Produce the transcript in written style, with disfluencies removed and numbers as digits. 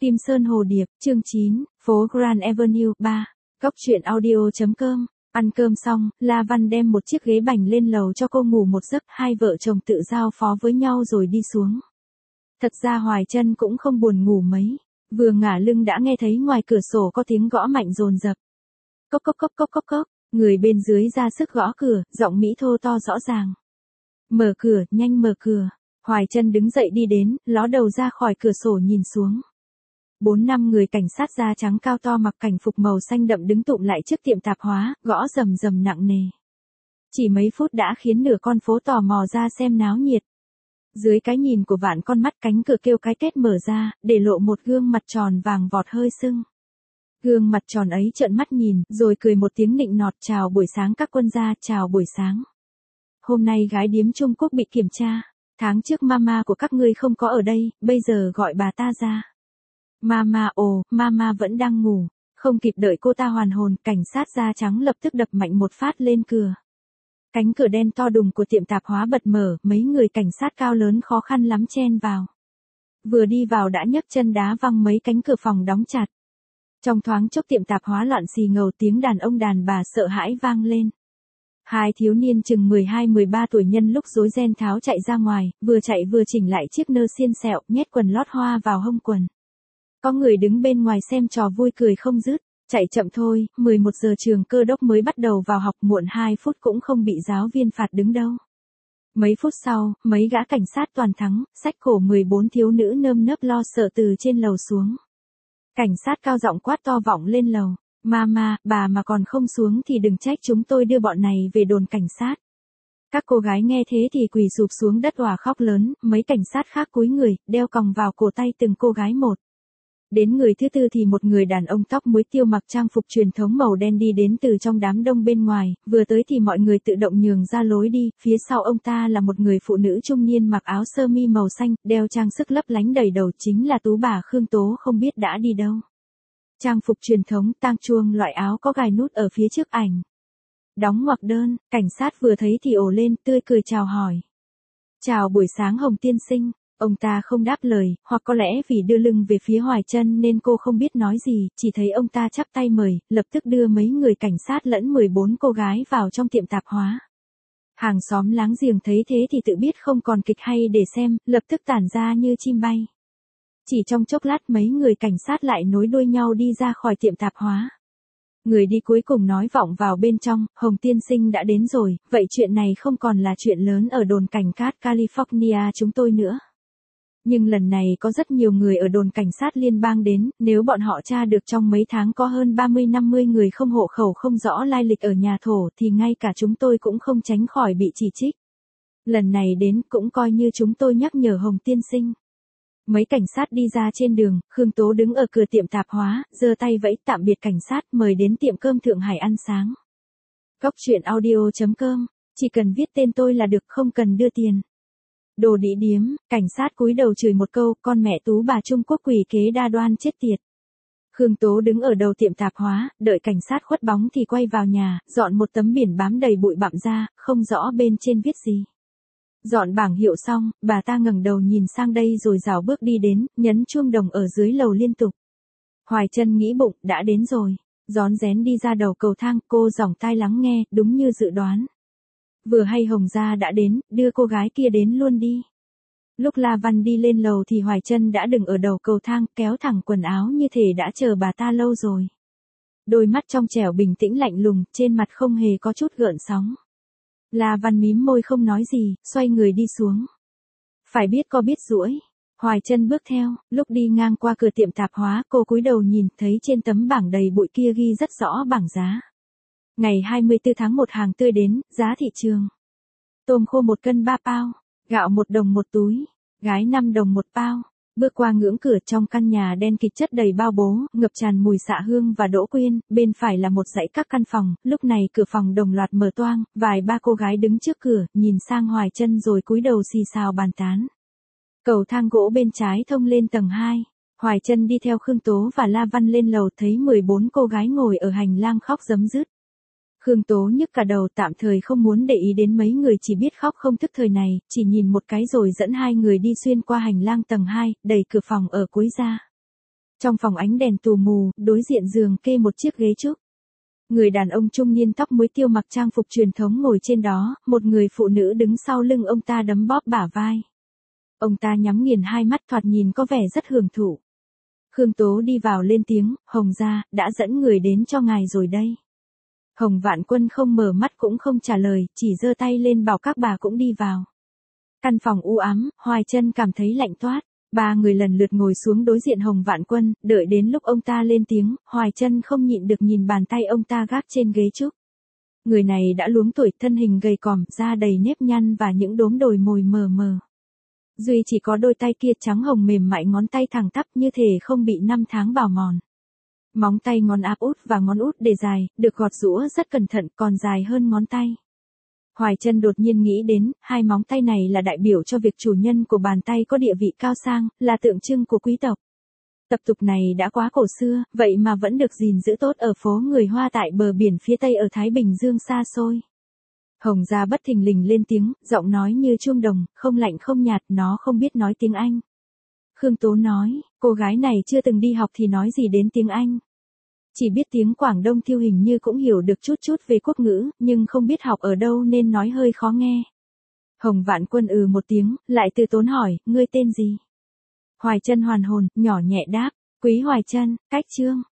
Kim Sơn Hồ Điệp, chương 9, phố Grand Avenue 3, Góc Chuyện Audio.com. Ăn cơm xong, La Văn đem một chiếc ghế bành lên lầu cho cô ngủ một giấc, hai vợ chồng tự giao phó với nhau rồi đi xuống. Thật ra Hoài Trân cũng không buồn ngủ mấy, vừa ngả lưng đã nghe thấy ngoài cửa sổ có tiếng gõ mạnh dồn dập. Cốc cốc cốc cốc cốc cốc, người bên dưới ra sức gõ cửa, giọng Mỹ thô to rõ ràng. Mở cửa, nhanh mở cửa. Hoài Trân đứng dậy đi đến, ló đầu ra khỏi cửa sổ nhìn xuống. 4-5 người cảnh sát da trắng cao to mặc cảnh phục màu xanh đậm đứng tụm lại trước tiệm tạp hóa, gõ rầm rầm nặng nề. Chỉ mấy phút đã khiến nửa con phố tò mò ra xem náo nhiệt. Dưới cái nhìn của vạn con mắt, cánh cửa kêu cái két mở ra, để lộ một gương mặt tròn vàng vọt hơi sưng. Gương mặt tròn ấy trợn mắt nhìn, rồi cười một tiếng nịnh nọt: chào buổi sáng các quân gia, chào buổi sáng. Hôm nay gái điếm Trung Quốc bị kiểm tra. Tháng trước mama của các ngươi không có ở đây, bây giờ gọi bà ta ra. Mama, ồ, mama vẫn đang ngủ. Không kịp đợi cô ta hoàn hồn, cảnh sát da trắng lập tức đập mạnh một phát lên cửa. Cánh cửa đen to đùng của tiệm tạp hóa bật mở, mấy người cảnh sát cao lớn khó khăn lắm chen vào. Vừa đi vào đã nhấc chân đá văng mấy cánh cửa phòng đóng chặt. Trong thoáng chốc tiệm tạp hóa loạn xì ngầu, tiếng đàn ông đàn bà sợ hãi vang lên. Hai thiếu niên chừng 12-13 tuổi nhân lúc rối ren tháo chạy ra ngoài, vừa chạy vừa chỉnh lại chiếc nơ xiên xẹo, nhét quần lót hoa vào hông quần. Có người đứng bên ngoài xem trò vui cười không dứt. Chạy chậm thôi, 11 giờ trường cơ đốc mới bắt đầu vào học, muộn 2 phút cũng không bị giáo viên phạt đứng đâu. Mấy phút sau, mấy gã cảnh sát toàn thắng, xách cổ 14 thiếu nữ nơm nớp lo sợ từ trên lầu xuống. Cảnh sát cao giọng quát to vọng lên lầu. Mama, bà mà còn không xuống thì đừng trách chúng tôi đưa bọn này về đồn cảnh sát. Các cô gái nghe thế thì quỳ sụp xuống đất òa khóc lớn, mấy cảnh sát khác cúi người, đeo còng vào cổ tay từng cô gái một. Đến người thứ tư thì một người đàn ông tóc muối tiêu mặc trang phục truyền thống màu đen đi đến từ trong đám đông bên ngoài, vừa tới thì mọi người tự động nhường ra lối đi, phía sau ông ta là một người phụ nữ trung niên mặc áo sơ mi màu xanh, đeo trang sức lấp lánh đầy đầu, chính là Tú bà Khương Tố không biết đã đi đâu. Trang phục truyền thống, tang chuông, loại áo có gài nút ở phía trước ảnh. Đóng ngoặc đơn, cảnh sát vừa thấy thì ồ lên, tươi cười chào hỏi. Chào buổi sáng Hồng tiên sinh. Ông ta không đáp lời, hoặc có lẽ vì đưa lưng về phía Hoài Trân nên cô không biết nói gì, chỉ thấy ông ta chắp tay mời, lập tức đưa mấy người cảnh sát lẫn 14 cô gái vào trong tiệm tạp hóa. Hàng xóm láng giềng thấy thế thì tự biết không còn kịch hay để xem, lập tức tản ra như chim bay. Chỉ trong chốc lát mấy người cảnh sát lại nối đuôi nhau đi ra khỏi tiệm tạp hóa. Người đi cuối cùng nói vọng vào bên trong: Hồng tiên sinh đã đến rồi, vậy chuyện này không còn là chuyện lớn ở đồn cảnh sát California chúng tôi nữa. Nhưng lần này có rất nhiều người ở đồn cảnh sát liên bang đến, nếu bọn họ tra được trong mấy tháng có hơn 30-50 người không hộ khẩu không rõ lai lịch ở nhà thổ thì ngay cả chúng tôi cũng không tránh khỏi bị chỉ trích. Lần này đến cũng coi như chúng tôi nhắc nhở Hồng tiên sinh. Mấy cảnh sát đi ra trên đường, Khương Tố đứng ở cửa tiệm tạp hóa, giơ tay vẫy tạm biệt cảnh sát, mời đến tiệm cơm Thượng Hải ăn sáng. Góc Chuyện Audio.com, chỉ cần viết tên tôi là được, không cần đưa tiền. Đồ đĩ điếm, cảnh sát cúi đầu chửi một câu: con mẹ Tú bà Trung Quốc quỷ kế đa đoan chết tiệt. Khương Tố đứng ở đầu tiệm tạp hóa, đợi cảnh sát khuất bóng thì quay vào nhà, dọn một tấm biển bám đầy bụi bặm ra, không rõ bên trên viết gì. Dọn bảng hiệu xong, bà ta ngẩng đầu nhìn sang đây rồi rảo bước đi đến, nhấn chuông đồng ở dưới lầu liên tục. Hoài Trân nghĩ bụng, đã đến rồi. Rón rén đi ra đầu cầu thang, cô giỏng tai lắng nghe, đúng như dự đoán. Vừa hay Hồng gia đã đến, đưa cô gái kia đến luôn đi. Lúc La Văn đi lên lầu thì Hoài Trân đã đứng ở đầu cầu thang, kéo thẳng quần áo như thể đã chờ bà ta lâu rồi. Đôi mắt trong trẻo bình tĩnh lạnh lùng, trên mặt không hề có chút gợn sóng. La Văn mím môi không nói gì, xoay người đi xuống. Phải biết có biết duỗi. Hoài Trân bước theo, lúc đi ngang qua cửa tiệm tạp hóa, cô cúi đầu nhìn, thấy trên tấm bảng đầy bụi kia ghi rất rõ bảng giá. Ngày 24 tháng 1 hàng tươi đến, giá thị trường. Tôm khô 1 cân 3 pao, gạo 1 đồng 1 túi, gái 5 đồng 1 pao. Bước qua ngưỡng cửa, trong căn nhà đen kịt chất đầy bao bố, ngập tràn mùi xạ hương và đỗ quyên, bên phải là một dãy các căn phòng, lúc này cửa phòng đồng loạt mở toang, vài ba cô gái đứng trước cửa, nhìn sang Hoài Trân rồi cúi đầu xì xào bàn tán. Cầu thang gỗ bên trái thông lên tầng 2. Hoài Trân đi theo Khương Tố và La Văn lên lầu, thấy 14 cô gái ngồi ở hành lang khóc rấm rứt. Khương Tố nhức cả đầu, tạm thời không muốn để ý đến mấy người chỉ biết khóc không thức thời này, chỉ nhìn một cái rồi dẫn hai người đi xuyên qua hành lang tầng 2, đẩy cửa phòng ở cuối ra. Trong phòng ánh đèn tù mù, đối diện giường kê một chiếc ghế trúc. Người đàn ông trung niên tóc muối tiêu mặc trang phục truyền thống ngồi trên đó, một người phụ nữ đứng sau lưng ông ta đấm bóp bả vai. Ông ta nhắm nghiền hai mắt thoạt nhìn có vẻ rất hưởng thụ. Khương Tố đi vào lên tiếng, Hồng gia, đã dẫn người đến cho ngài rồi đây. Hồng Vạn Quân không mở mắt cũng không trả lời, chỉ giơ tay lên bảo các bà cũng đi vào. Căn phòng u ám, Hoài Chân cảm thấy lạnh toát. Ba người lần lượt ngồi xuống đối diện Hồng Vạn Quân, đợi đến lúc ông ta lên tiếng, Hoài Chân không nhịn được nhìn bàn tay ông ta gác trên ghế trúc. Người này đã luống tuổi, thân hình gầy còm, da đầy nếp nhăn và những đốm đồi mồi mờ mờ. Duy chỉ có đôi tay kia trắng hồng mềm mại, ngón tay thẳng tắp như thể không bị năm tháng bào mòn. Móng tay ngón áp út và ngón út để dài, được gọt giũa rất cẩn thận, còn dài hơn ngón tay. Hoài Chân đột nhiên nghĩ đến, hai móng tay này là đại biểu cho việc chủ nhân của bàn tay có địa vị cao sang, là tượng trưng của quý tộc. Tập tục này đã quá cổ xưa, vậy mà vẫn được gìn giữ tốt ở phố người Hoa tại bờ biển phía Tây ở Thái Bình Dương xa xôi. Hồng gia bất thình lình lên tiếng, giọng nói như chuông đồng, không lạnh không nhạt, nó không biết nói tiếng Anh. Khương Tố nói, cô gái này chưa từng đi học thì nói gì đến tiếng Anh. Chỉ biết tiếng Quảng Đông Thiêu hình như cũng hiểu được chút chút về quốc ngữ, nhưng không biết học ở đâu nên nói hơi khó nghe. Hồng Vạn Quân một tiếng, lại từ tốn hỏi, ngươi tên gì? Hoài Chân hoàn hồn, nhỏ nhẹ đáp, Quý Hoài Chân, cách Trương.